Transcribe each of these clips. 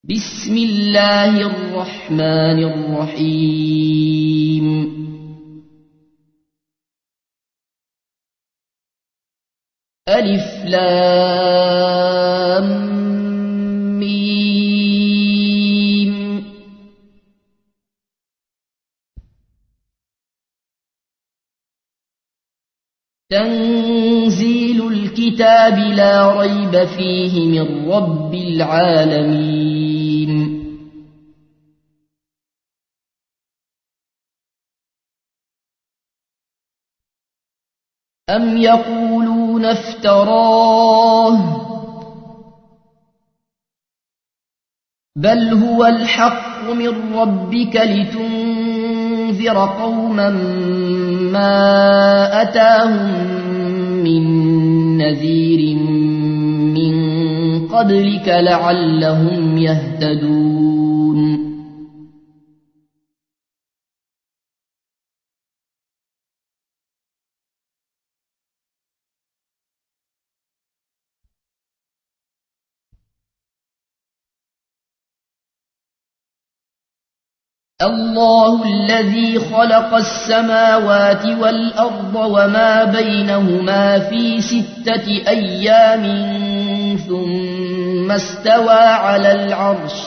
بسم الله الرحمن الرحيم ألف لام ميم تنزيل الكتاب لا ريب فيه من رب العالمين أم يقولون افتراه بل هو الحق من ربك لتنذر قوما ما أتاهم من نذير من قبلك لعلهم يهتدون الله الذي خلق السماوات والأرض وما بينهما في 6 أيام ثم استوى على العرش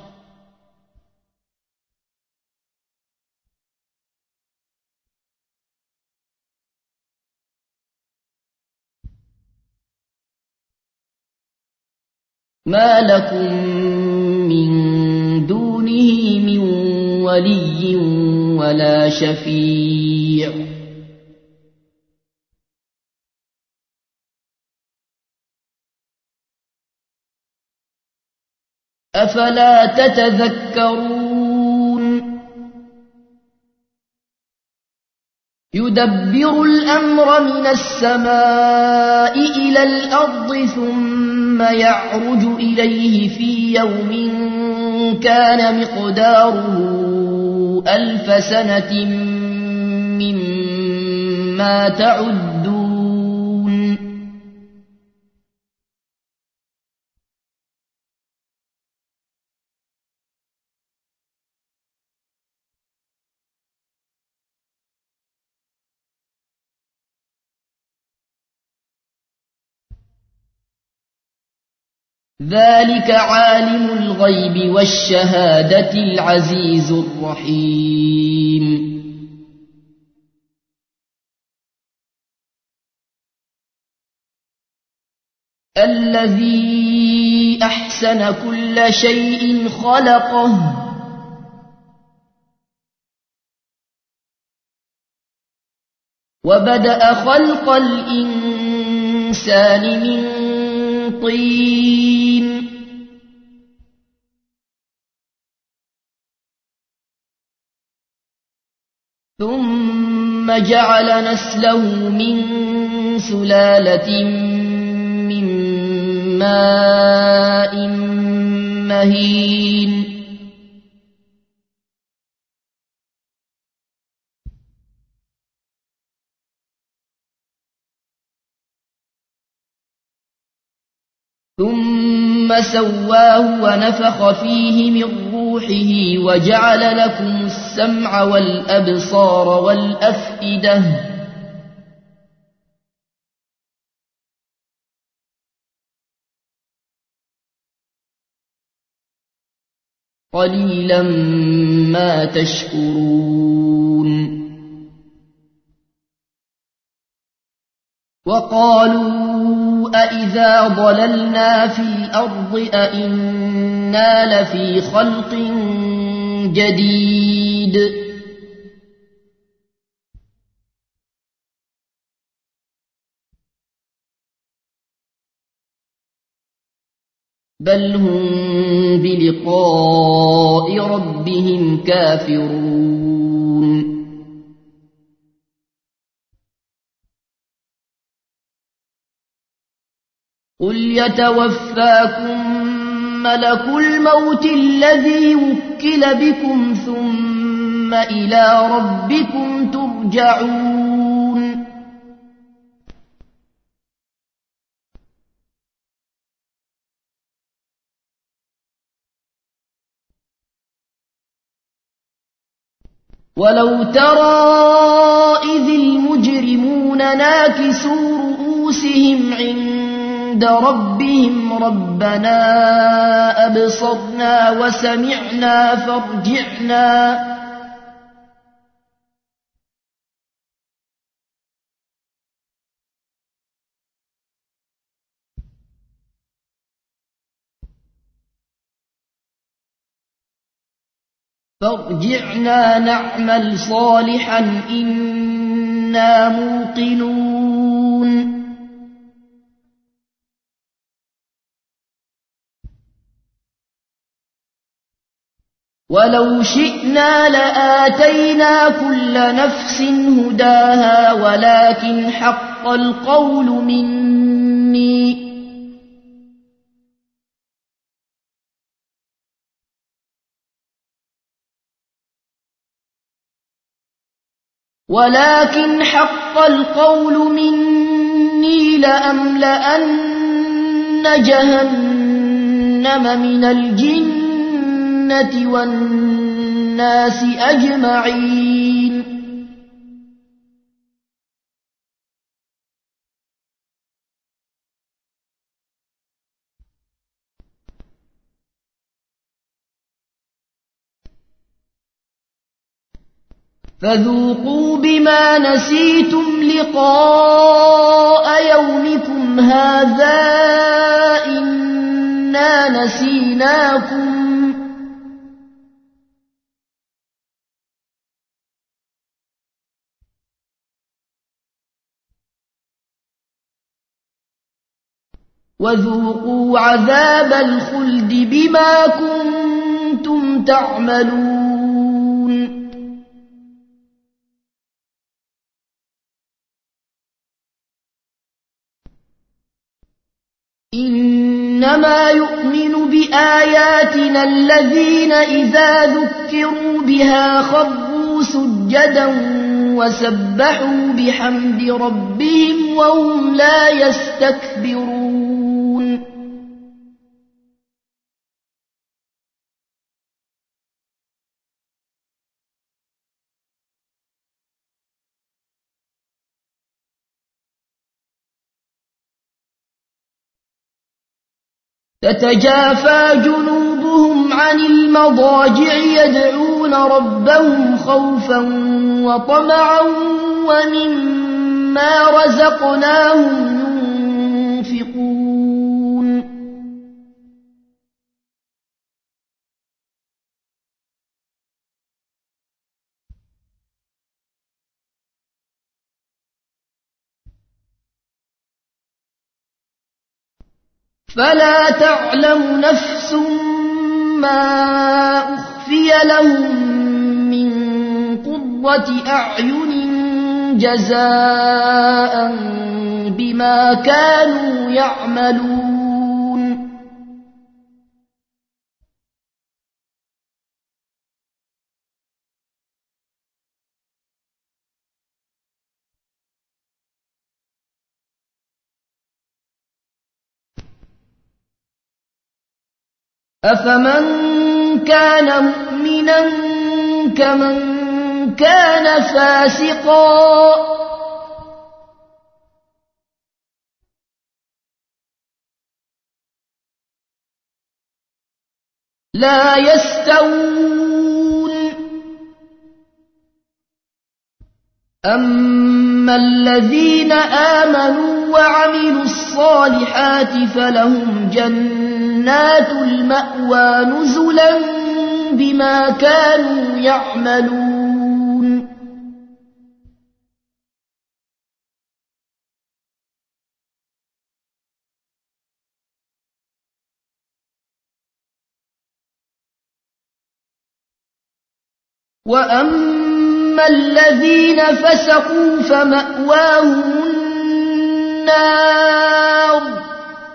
ما لكم من دونه من ولي ولا شفيع أفلا تتذكرون يدبر الأمر من السماء إلى الأرض ثم يعرج إليه في يوم كان مقداره 1000 سنة مما تعدون ذلك عالم الغيب والشهادة العزيز الرحيم الذي أحسن كل شيء خلقه وبدأ خلق الإنسان من طين ثم جعل نسله من سلالة من ماء مهين ثم سواه ونفخ فيه من روحه وجعل لكم السمع والأبصار والأفئدة قليلا ما تشكرون وقالوا أإذا ضللنا في الأرض أإنا لفي خلق جديد بل هم بلقاء ربهم كافرون قل يتوفاكم ملك الموت الذي وكل بكم ثم إلى ربكم ترجعون ولو ترى إذ المجرمون ناكسوا رؤوسهم عند ربهم ربنا أبصرنا وسمعنا فارجعنا نعمل صالحا إنا موقنون ولو شئنا لآتينا كل نفس هداها ولكن حق القول مني لأملأن جهنم من الجنة والناس أجمعين فذوقوا بما نسيتم لقاء يومكم هذا إنا نسيناكم وذوقوا عذاب الخلد بما كنتم تعملون إنما يؤمن بآياتنا الذين إذا ذكروا بها خروا سجدا وسبحوا بحمد ربهم وهم لا يستكبرون تتجافى جنوبهم عن المضاجع يدعون ربهم خوفا وطمعا ومما رزقناهم ينفقون فلا تعلم نفس ما أخفي لهم من قرة أعين جزاء بما كانوا يعملون أفمن كان مؤمنا كمن كان فاسقا لا يستوون أما الذين آمنوا وعملوا الصالحات فلهم جنات المأوى نزلا بما كانوا يعملون وأما الذين فسقوا فمأواهم النار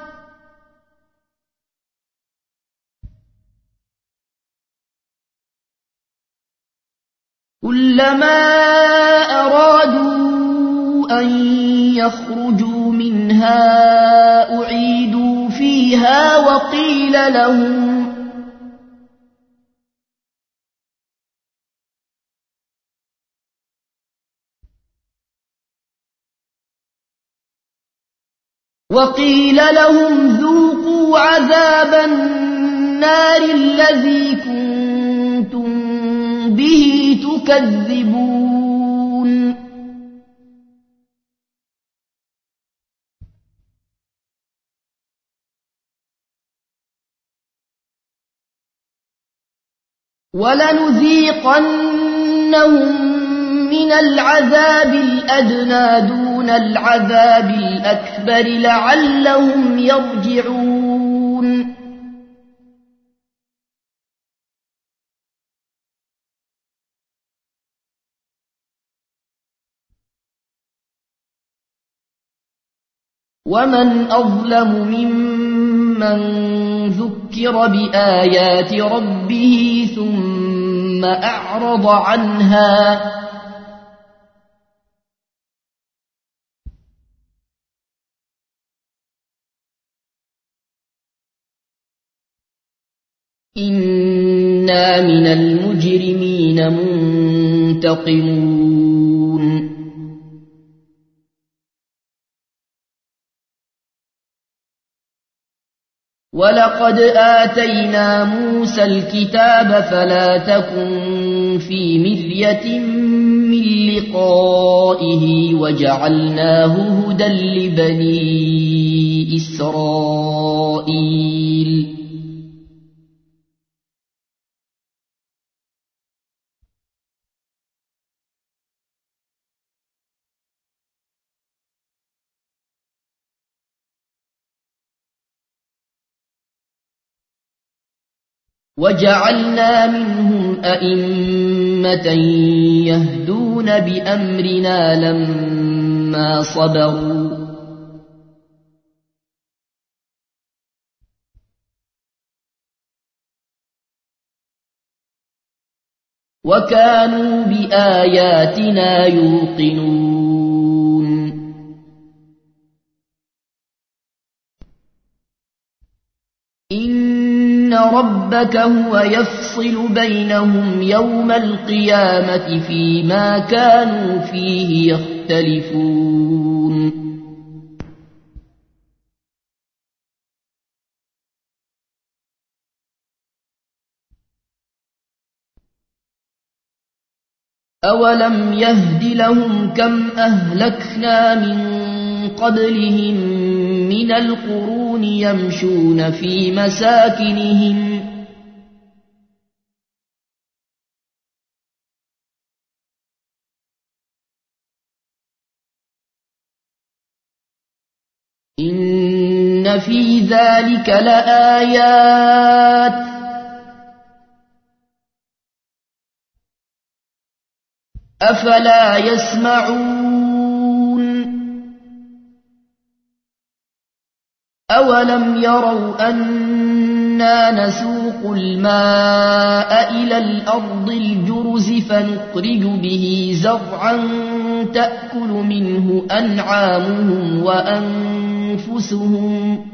كلما أرادوا أن يخرجوا منها أعيدوا فيها وقيل لهم ذوقوا عذاب النار الذي كنتم به تكذبون ولنذيقنهم من العذاب الأدنى دون العذاب الأكبر لعلهم يرجعون ومن أظلم ممن ذكر بآيات ربه ثم أعرض عنها إنا من المجرمين منتقمون ولقد آتينا موسى الكتاب فلا تكن في مرية من لقائه وجعلناه هدى لبني إسرائيل وجعلنا منهم أئمة يهدون بأمرنا لما صبروا وكانوا بآياتنا يوقنون إن ربك هو يفصل بينهم يوم القيامة فيما كانوا فيه يختلفون أولم يهد لهم كم أهلكنا من قبلهم من القرون يمشون في مساكنهم إن في ذلك لآيات أفلا يسمعون أولم يروا أنا نسوق الماء إلى الأرض الجرز فنخرج به زرعا تأكل منه أنعامهم وأنفسهم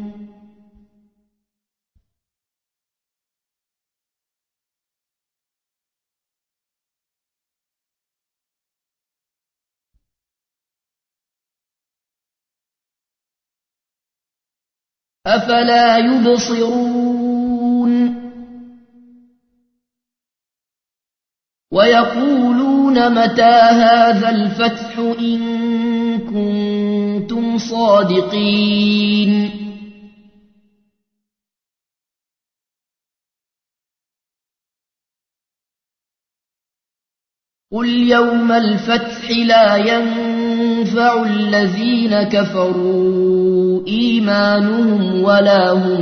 أفلا يبصرون ويقولون متى هذا الفتح إن كنتم صادقين قل يوم الفتح لا ينفع الذين كفروا إيمانهم ولا هم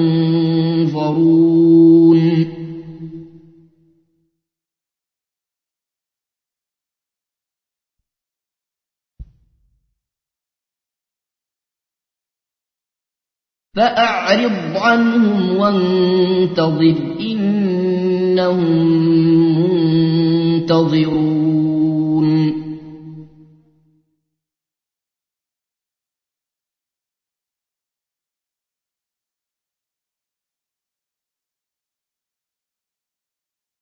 ينظرون فأعرض عنهم وانتظر إنهم منتظرون